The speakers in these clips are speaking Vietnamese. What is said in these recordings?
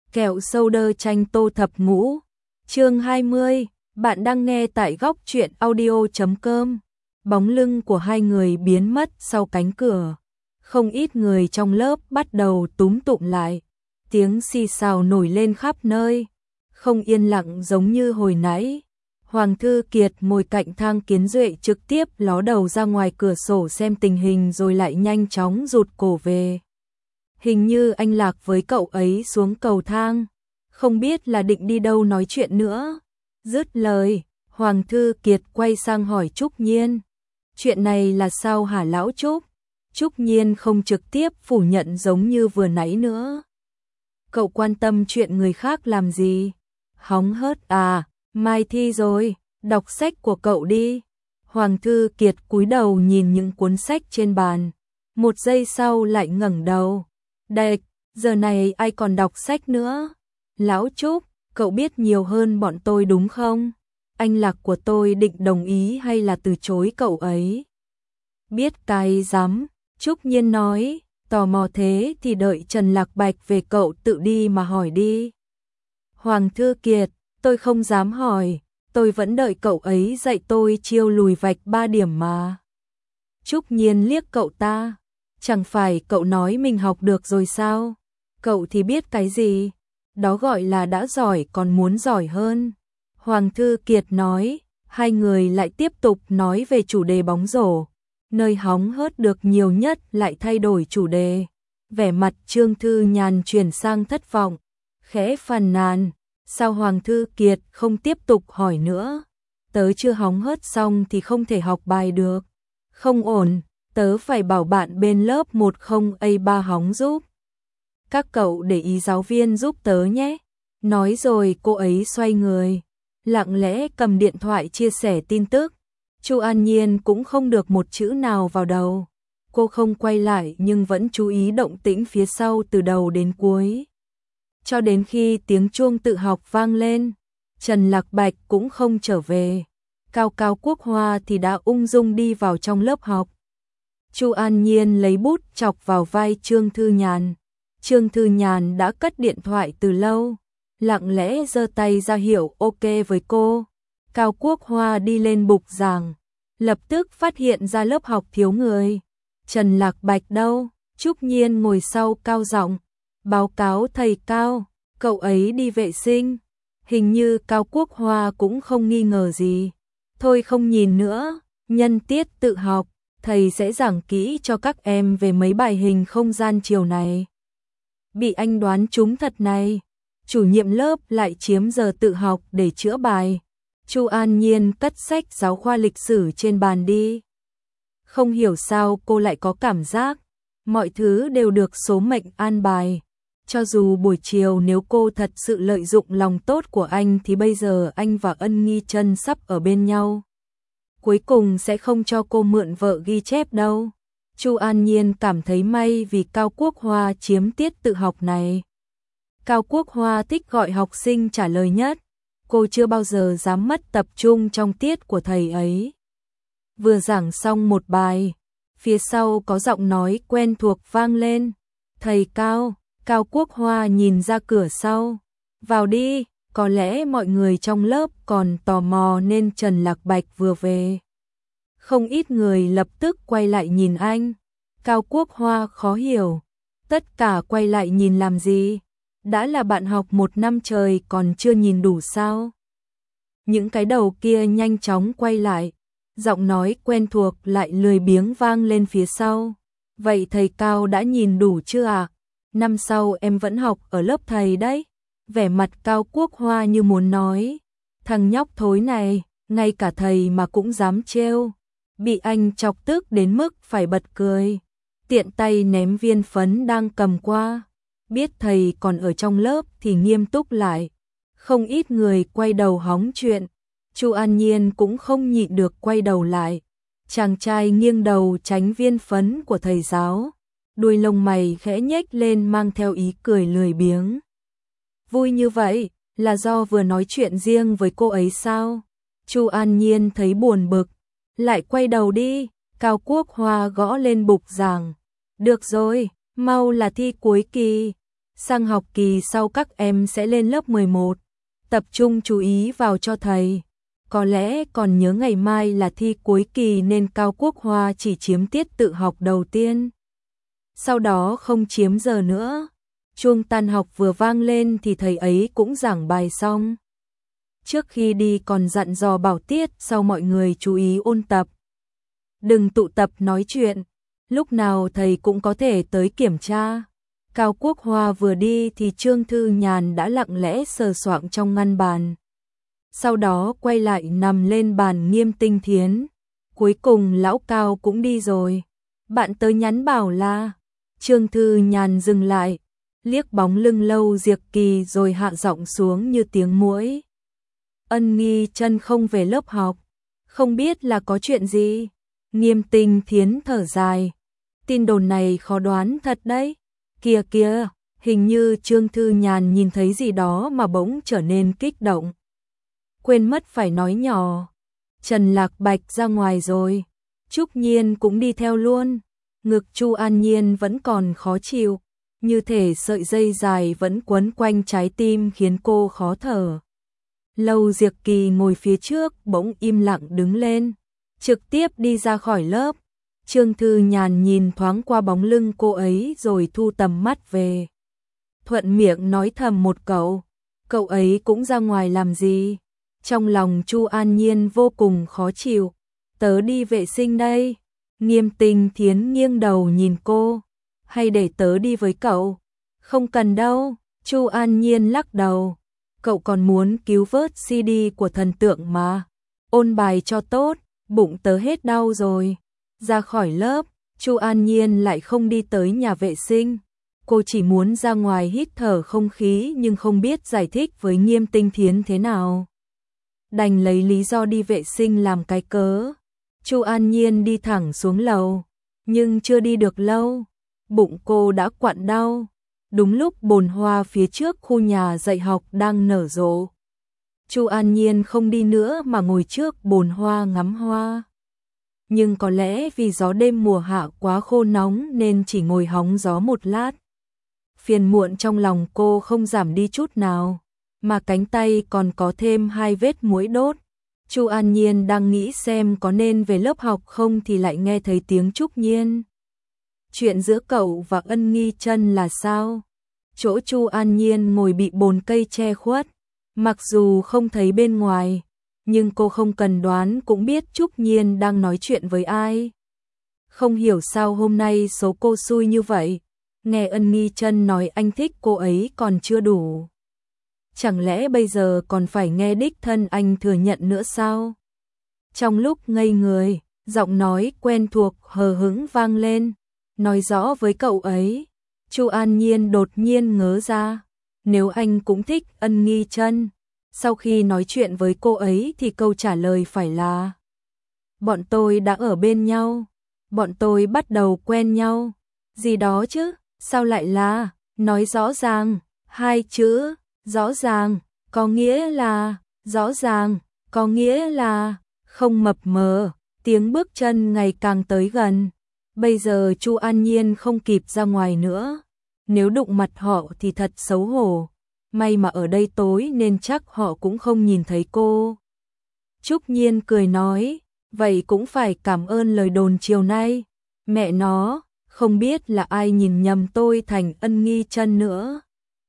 Kẹo sâu đơ tranh tô thập ngũ. Chương 20, bạn đang nghe tại góc truyện audio.com. Bóng lưng của hai người biến mất sau cánh cửa. Không ít người trong lớp bắt đầu túm tụm lại. Tiếng xì xào nổi lên khắp nơi. Không yên lặng giống như hồi nãy. Hoàng Thư Kiệt ngồi cạnh Thang Kiến Duệ trực tiếp ló đầu ra ngoài cửa sổ xem tình hình rồi lại nhanh chóng rụt cổ về. Hình như anh lạc với cậu ấy xuống cầu thang, không biết là định đi đâu nói chuyện nữa. Dứt lời, Hoàng Thư Kiệt quay sang hỏi Trúc Nhiên. Chuyện này là sao hả lão Trúc? Trúc Nhiên không trực tiếp phủ nhận giống như vừa nãy nữa. Cậu quan tâm chuyện người khác làm gì? Hóng hớt à, mai thi rồi, đọc sách của cậu đi. Hoàng Thư Kiệt cúi đầu nhìn những cuốn sách trên bàn. Một giây sau lại ngẩng đầu. Đệch, giờ này ai còn đọc sách nữa? Lão Trúc, cậu biết nhiều hơn bọn tôi đúng không? Anh lạc của tôi định đồng ý hay là từ chối cậu ấy? Biết cái dám, Trúc Nhiên nói, tò mò thế thì đợi Trần Lạc Bạch về cậu tự đi mà hỏi đi. Hoàng Thư Kiệt, tôi không dám hỏi, tôi vẫn đợi cậu ấy dạy tôi chiêu lùi vạch 3 điểm mà. Trúc Nhiên liếc cậu ta. Chẳng phải cậu nói mình học được rồi sao? Cậu thì biết cái gì? Đó gọi là đã giỏi còn muốn giỏi hơn. Hoàng Thư Kiệt nói, hai người lại tiếp tục nói về chủ đề bóng rổ. Nơi hóng hớt được nhiều nhất lại thay đổi chủ đề. Vẻ mặt Trương Thư Nhàn chuyển sang thất vọng. Khẽ phàn nàn, sao Hoàng Thư Kiệt không tiếp tục hỏi nữa? Tớ chưa hóng hớt xong thì không thể học bài được. Không ổn. Tớ phải bảo bạn bên lớp 10A3 hóng giúp. Các cậu để ý giáo viên giúp tớ nhé. Nói rồi cô ấy xoay người, lặng lẽ cầm điện thoại chia sẻ tin tức. Chu An Nhiên cũng không được một chữ nào vào đầu. Cô không quay lại nhưng vẫn chú ý động tĩnh phía sau từ đầu đến cuối. Cho đến khi tiếng chuông tự học vang lên, Trần Lạc Bạch cũng không trở về. Cao Cao Quốc Hoa thì đã ung dung đi vào trong lớp học. Chu An Nhiên lấy bút chọc vào vai Trương Thư Nhàn. Trương Thư Nhàn đã cất điện thoại từ lâu, lặng lẽ giơ tay ra hiệu ok với cô. Cao Quốc Hoa đi lên bục giảng, lập tức phát hiện ra lớp học thiếu người. Trần Lạc Bạch đâu? Trúc Nhiên ngồi sau cao giọng, báo cáo thầy Cao, cậu ấy đi vệ sinh. Hình như Cao Quốc Hoa cũng không nghi ngờ gì. Thôi không nhìn nữa, nhân tiết tự học. Thầy sẽ giảng kỹ cho các em về mấy bài hình không gian chiều này. Bị anh đoán trúng thật này. Chủ nhiệm lớp lại chiếm giờ tự học để chữa bài. Chu An Nhiên cất sách giáo khoa lịch sử trên bàn đi. Không hiểu sao cô lại có cảm giác mọi thứ đều được số mệnh an bài. Cho dù buổi chiều nếu cô thật sự lợi dụng lòng tốt của anh thì bây giờ anh và Ân Nghi Trân sắp ở bên nhau. Cuối cùng sẽ không cho cô mượn vợ ghi chép đâu. Chu An Nhiên cảm thấy may vì Cao Quốc Hoa chiếm tiết tự học này. Cao Quốc Hoa thích gọi học sinh trả lời nhất. Cô chưa bao giờ dám mất tập trung trong tiết của thầy ấy. Vừa giảng xong một bài, phía sau có giọng nói quen thuộc vang lên. Thầy Cao, Cao Quốc Hoa nhìn ra cửa sau. Vào đi. Có lẽ mọi người trong lớp còn tò mò nên Trần Lạc Bạch vừa về. Không ít người lập tức quay lại nhìn anh. Cao Quốc Hoa khó hiểu. Tất cả quay lại nhìn làm gì? Đã là bạn học 1 năm trời còn chưa nhìn đủ sao? Những cái đầu kia nhanh chóng quay lại. Giọng nói quen thuộc lại lười biếng vang lên phía sau. Vậy thầy Cao đã nhìn đủ chưa ạ? Năm sau em vẫn học ở lớp thầy đấy. Vẻ mặt Cao Quốc Hoa như muốn nói, thằng nhóc thối này, ngay cả thầy mà cũng dám trêu. Bị anh chọc tức đến mức phải bật cười. Tiện tay ném viên phấn đang cầm qua. Biết thầy còn ở trong lớp thì nghiêm túc lại. Không ít người quay đầu hóng chuyện. Chu An Nhiên cũng không nhịn được quay đầu lại. Chàng trai nghiêng đầu tránh viên phấn của thầy giáo. Đuôi lông mày khẽ nhếch lên mang theo ý cười lười biếng. Vui như vậy, là do vừa nói chuyện riêng với cô ấy sao? Chu An Nhiên thấy buồn bực, lại quay đầu đi. Cao Quốc Hoa gõ lên bục giảng. Được rồi, mau là thi cuối kỳ. Sang học kỳ sau các em sẽ lên lớp 11, tập trung chú ý vào cho thầy. Có lẽ còn nhớ ngày mai là thi cuối kỳ nên Cao Quốc Hoa chỉ chiếm tiết tự học đầu tiên. Sau đó không chiếm giờ nữa. Chuông tan học vừa vang lên thì thầy ấy cũng giảng bài xong. Trước khi đi còn dặn dò bảo Tiết sau mọi người chú ý ôn tập. Đừng tụ tập nói chuyện, lúc nào thầy cũng có thể tới kiểm tra. Cao Quốc Hoa vừa đi thì Trương Thư Nhàn đã lặng lẽ sờ soạng trong ngăn bàn. Sau đó quay lại nằm lên bàn Nghiêm Tinh Thiến. Cuối cùng lão Cao cũng đi rồi. Bạn tới nhắn bảo là. Trương Thư Nhàn dừng lại, liếc bóng lưng Lâu Diệp Kỳ rồi hạ giọng xuống như tiếng muỗi. Ân Nghi Chân không về lớp học, không biết là có chuyện gì. Nghiêm Tinh Thiến thở dài. Tin đồn này khó đoán thật đấy. Kìa kìa, hình như Trương Thư Nhàn nhìn thấy gì đó mà bỗng trở nên kích động. Quên mất phải nói nhỏ. Trần Lạc Bạch ra ngoài rồi. Trúc Nhiên cũng đi theo luôn. Ngực Chu An Nhiên vẫn còn khó chịu, như thể sợi dây dài vẫn quấn quanh trái tim khiến cô khó thở. Lâu Diệp Kỳ ngồi phía trước bỗng im lặng đứng lên, trực tiếp đi ra khỏi lớp. Trương Thư Nhàn nhìn thoáng qua bóng lưng cô ấy rồi thu tầm mắt về. Thuận miệng nói thầm một câu, cậu ấy cũng ra ngoài làm gì? Trong lòng Chu An Nhiên vô cùng khó chịu. Tớ đi vệ sinh đây. Nghiêm Tinh Thiến nghiêng đầu nhìn cô. Hay để tớ đi với cậu? Không cần đâu. Chu An Nhiên lắc đầu. Cậu còn muốn cứu vớt CD của thần tượng mà. Ôn bài cho tốt, bụng tớ hết đau rồi. Ra khỏi lớp, Chu An Nhiên lại không đi tới nhà vệ sinh. Cô chỉ muốn ra ngoài hít thở không khí nhưng không biết giải thích với Nghiêm Tinh Thiến thế nào. Đành lấy lý do đi vệ sinh làm cái cớ. Chu An Nhiên đi thẳng xuống lầu, nhưng chưa đi được lâu, bụng cô đã quặn đau. Đúng lúc bồn hoa phía trước khu nhà dạy học đang nở rộ. Chu An Nhiên không đi nữa mà ngồi trước bồn hoa ngắm hoa. Nhưng có lẽ vì gió đêm mùa hạ quá khô nóng nên chỉ ngồi hóng gió một lát. Phiền muộn trong lòng cô không giảm đi chút nào, mà cánh tay còn có thêm 2 vết muỗi đốt. Chu An Nhiên đang nghĩ xem có nên về lớp học không thì lại nghe thấy tiếng Trúc Nhiên. Chuyện giữa cậu và Ân Nghi Chân là sao? Chỗ Chu An Nhiên ngồi bị bồn cây che khuất, mặc dù không thấy bên ngoài, nhưng cô không cần đoán cũng biết Trúc Nhiên đang nói chuyện với ai. Không hiểu sao hôm nay số cô xui như vậy, nghe Ân Nghi Chân nói anh thích cô ấy còn chưa đủ. Chẳng lẽ bây giờ còn phải nghe đích thân anh thừa nhận nữa sao? Trong lúc ngây người, giọng nói quen thuộc hờ hững vang lên, nói rõ với cậu ấy. Chu An Nhiên đột nhiên ngớ ra, nếu anh cũng thích Ân Nghi Chân, sau khi nói chuyện với cô ấy thì câu trả lời phải là bọn tôi đã ở bên nhau, bọn tôi bắt đầu quen nhau, gì đó chứ, sao lại là, nói rõ ràng, 2 chữ, rõ ràng, có nghĩa là, rõ ràng, có nghĩa là, không mập mờ, tiếng bước chân ngày càng tới gần. Bây giờ Chu An Nhiên không kịp ra ngoài nữa, nếu đụng mặt họ thì thật xấu hổ, may mà ở đây tối nên chắc họ cũng không nhìn thấy cô. Trúc Nhiên cười nói, vậy cũng phải cảm ơn lời đồn chiều nay, mẹ nó, không biết là ai nhìn nhầm tôi thành Ân Nghi Chân nữa.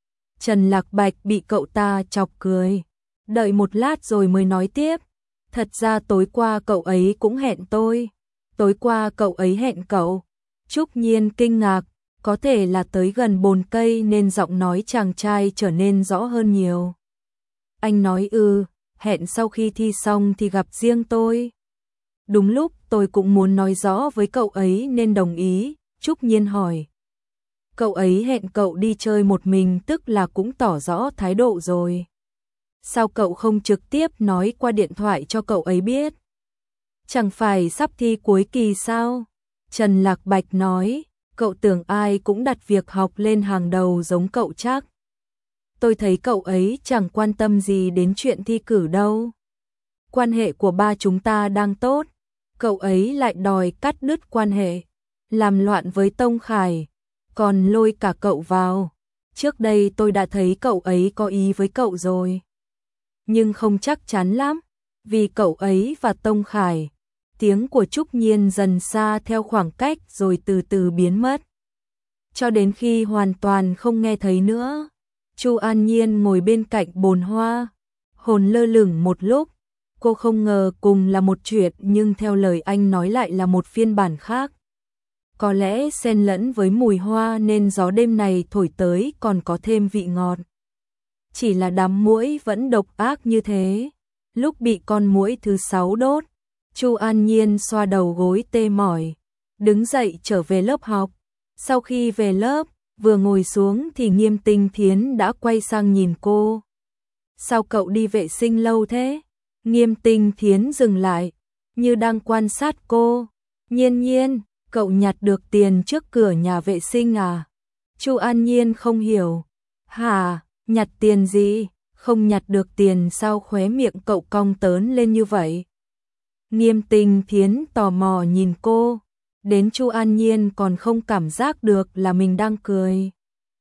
Trần Lạc Bạch bị cậu ta chọc cười, đợi một lát rồi mới nói tiếp, thật ra tối qua cậu ấy cũng hẹn tôi. Tối qua cậu ấy hẹn cậu. Trúc Nhiên kinh ngạc, có thể là tới gần bồn cây nên giọng nói chàng trai trở nên rõ hơn nhiều. Anh nói hẹn sau khi thi xong thì gặp riêng tôi. Đúng lúc tôi cũng muốn nói rõ với cậu ấy nên đồng ý. Trúc Nhiên hỏi. Cậu ấy hẹn cậu đi chơi một mình tức là cũng tỏ rõ thái độ rồi. Sao cậu không trực tiếp nói qua điện thoại cho cậu ấy biết? Chẳng phải sắp thi cuối kỳ sao? Trần Lạc Bạch nói, cậu tưởng ai cũng đặt việc học lên hàng đầu giống cậu chắc. Tôi thấy cậu ấy chẳng quan tâm gì đến chuyện thi cử đâu. Quan hệ của ba chúng ta đang tốt, cậu ấy lại đòi cắt đứt quan hệ, làm loạn với Tông Khải, còn lôi cả cậu vào. trước đây tôi đã thấy cậu ấy có ý với cậu rồi. Nhưng không chắc chắn lắm, vì cậu ấy và Tông Khải. Tiếng của Trúc Nhiên dần xa theo khoảng cách rồi từ từ biến mất. Cho đến khi hoàn toàn không nghe thấy nữa, Chu An Nhiên ngồi bên cạnh bồn hoa, hồn lơ lửng một lúc. Cô không ngờ cùng là một chuyện nhưng theo lời anh nói lại là một phiên bản khác. Có lẽ xen lẫn với mùi hoa nên gió đêm này thổi tới còn có thêm vị ngọt. Chỉ là đám muỗi vẫn độc ác như thế. Lúc bị con muỗi thứ 6 đốt, Chu An Nhiên xoa đầu gối tê mỏi, đứng dậy trở về lớp học. Sau khi về lớp, vừa ngồi xuống thì Nghiêm Tinh Thiến đã quay sang nhìn cô. Sao cậu đi vệ sinh lâu thế? Nghiêm Tinh Thiến dừng lại, như đang quan sát cô. Nhiên Nhiên, cậu nhặt được tiền trước cửa nhà vệ sinh à? Chu An Nhiên không hiểu. Hả, nhặt tiền gì? Không nhặt được tiền sao khóe miệng cậu cong tớn lên như vậy? Nghiêm Tinh Thiến tò mò nhìn cô, đến Chu An Nhiên còn không cảm giác được là mình đang cười.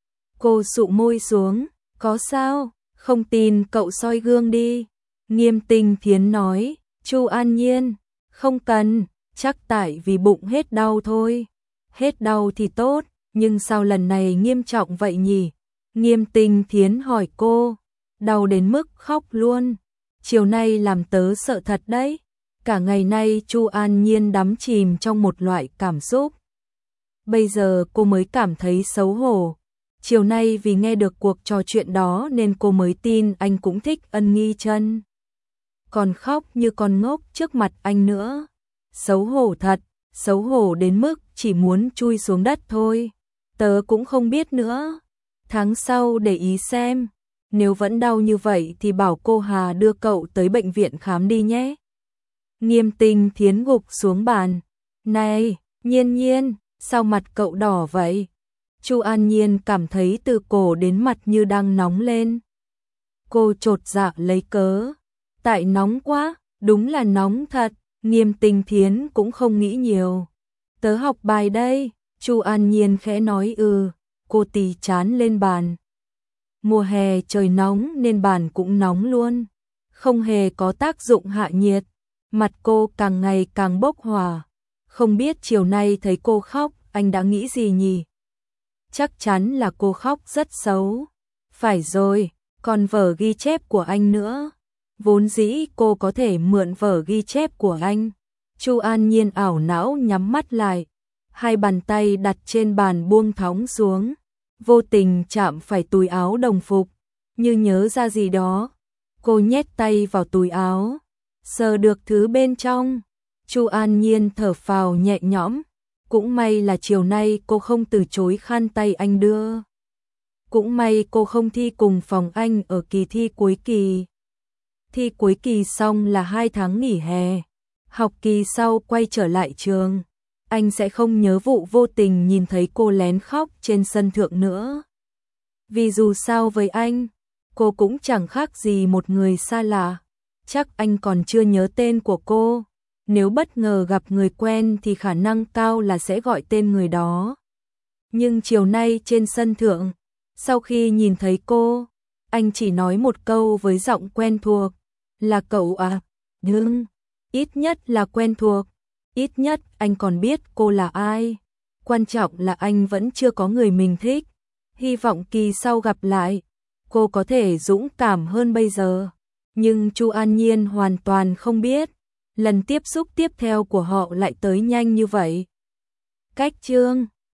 Cô sụ môi xuống, có sao? Không tin cậu soi gương đi. Nghiêm Tinh Thiến nói, Chu An Nhiên, không cần, chắc tại vì bụng hết đau thôi. Hết đau thì tốt, nhưng sao lần này nghiêm trọng vậy nhỉ? Nghiêm Tinh Thiến hỏi cô, đau đến mức khóc luôn. Chiều nay làm tớ sợ thật đấy. Cả ngày nay Chu An Nhiên đắm chìm trong một loại cảm xúc. Bây giờ cô mới cảm thấy xấu hổ. Chiều nay vì nghe được cuộc trò chuyện đó nên cô mới tin anh cũng thích Ân Nghi Chân. Còn khóc như con ngốc trước mặt anh nữa. Xấu hổ thật, xấu hổ đến mức chỉ muốn chui xuống đất thôi. Tớ cũng không biết nữa. Tháng sau để ý xem. Nếu vẫn đau như vậy thì bảo cô Hà đưa cậu tới bệnh viện khám đi nhé. Nghiêm Tinh Thiến gục xuống bàn. Này, Nhiên Nhiên, sao mặt cậu đỏ vậy? Chu An Nhiên cảm thấy từ cổ đến mặt như đang nóng lên. Cô chột dạ lấy cớ. Tại nóng quá, đúng là nóng thật. Nghiêm Tinh Thiến cũng không nghĩ nhiều. Tớ học bài đây. Chu An Nhiên khẽ nói cô tì chán lên bàn. Mùa hè trời nóng nên bàn cũng nóng luôn. Không hề có tác dụng hạ nhiệt. Mặt cô càng ngày càng bốc hỏa. Không biết chiều nay thấy cô khóc, anh đã nghĩ gì nhỉ? Chắc chắn là cô khóc rất xấu. Phải rồi, còn vở ghi chép của anh nữa. Vốn dĩ cô có thể mượn vở ghi chép của anh. Chu An Nhiên ảo não nhắm mắt lại. Hai bàn tay đặt trên bàn buông thõng xuống. Vô tình chạm phải túi áo đồng phục. Như nhớ ra gì đó. Cô nhét tay vào túi áo. Sờ được thứ bên trong. Chu An Nhiên thở phào nhẹ nhõm. Cũng may là chiều nay cô không từ chối khăn tay anh đưa. Cũng may cô không thi cùng phòng anh ở kỳ thi cuối kỳ. Thi cuối kỳ xong là 2 tháng nghỉ hè. Học kỳ sau quay trở lại trường. Anh sẽ không nhớ vụ vô tình nhìn thấy cô lén khóc trên sân thượng nữa. Vì dù sao với anh, cô cũng chẳng khác gì một người xa lạ. Chắc anh còn chưa nhớ tên của cô. Nếu bất ngờ gặp người quen thì khả năng cao là sẽ gọi tên người đó. Nhưng chiều nay trên sân thượng, sau khi nhìn thấy cô, anh chỉ nói một câu với giọng quen thuộc. Là cậu à? Nhưng, ít nhất là quen thuộc. Ít nhất anh còn biết cô là ai. Quan trọng là anh vẫn chưa có người mình thích. Hy vọng kỳ sau gặp lại, cô có thể dũng cảm hơn bây giờ. Nhưng Chu An Nhiên hoàn toàn không biết. Lần tiếp xúc tiếp theo của họ lại tới nhanh như vậy. Cách chương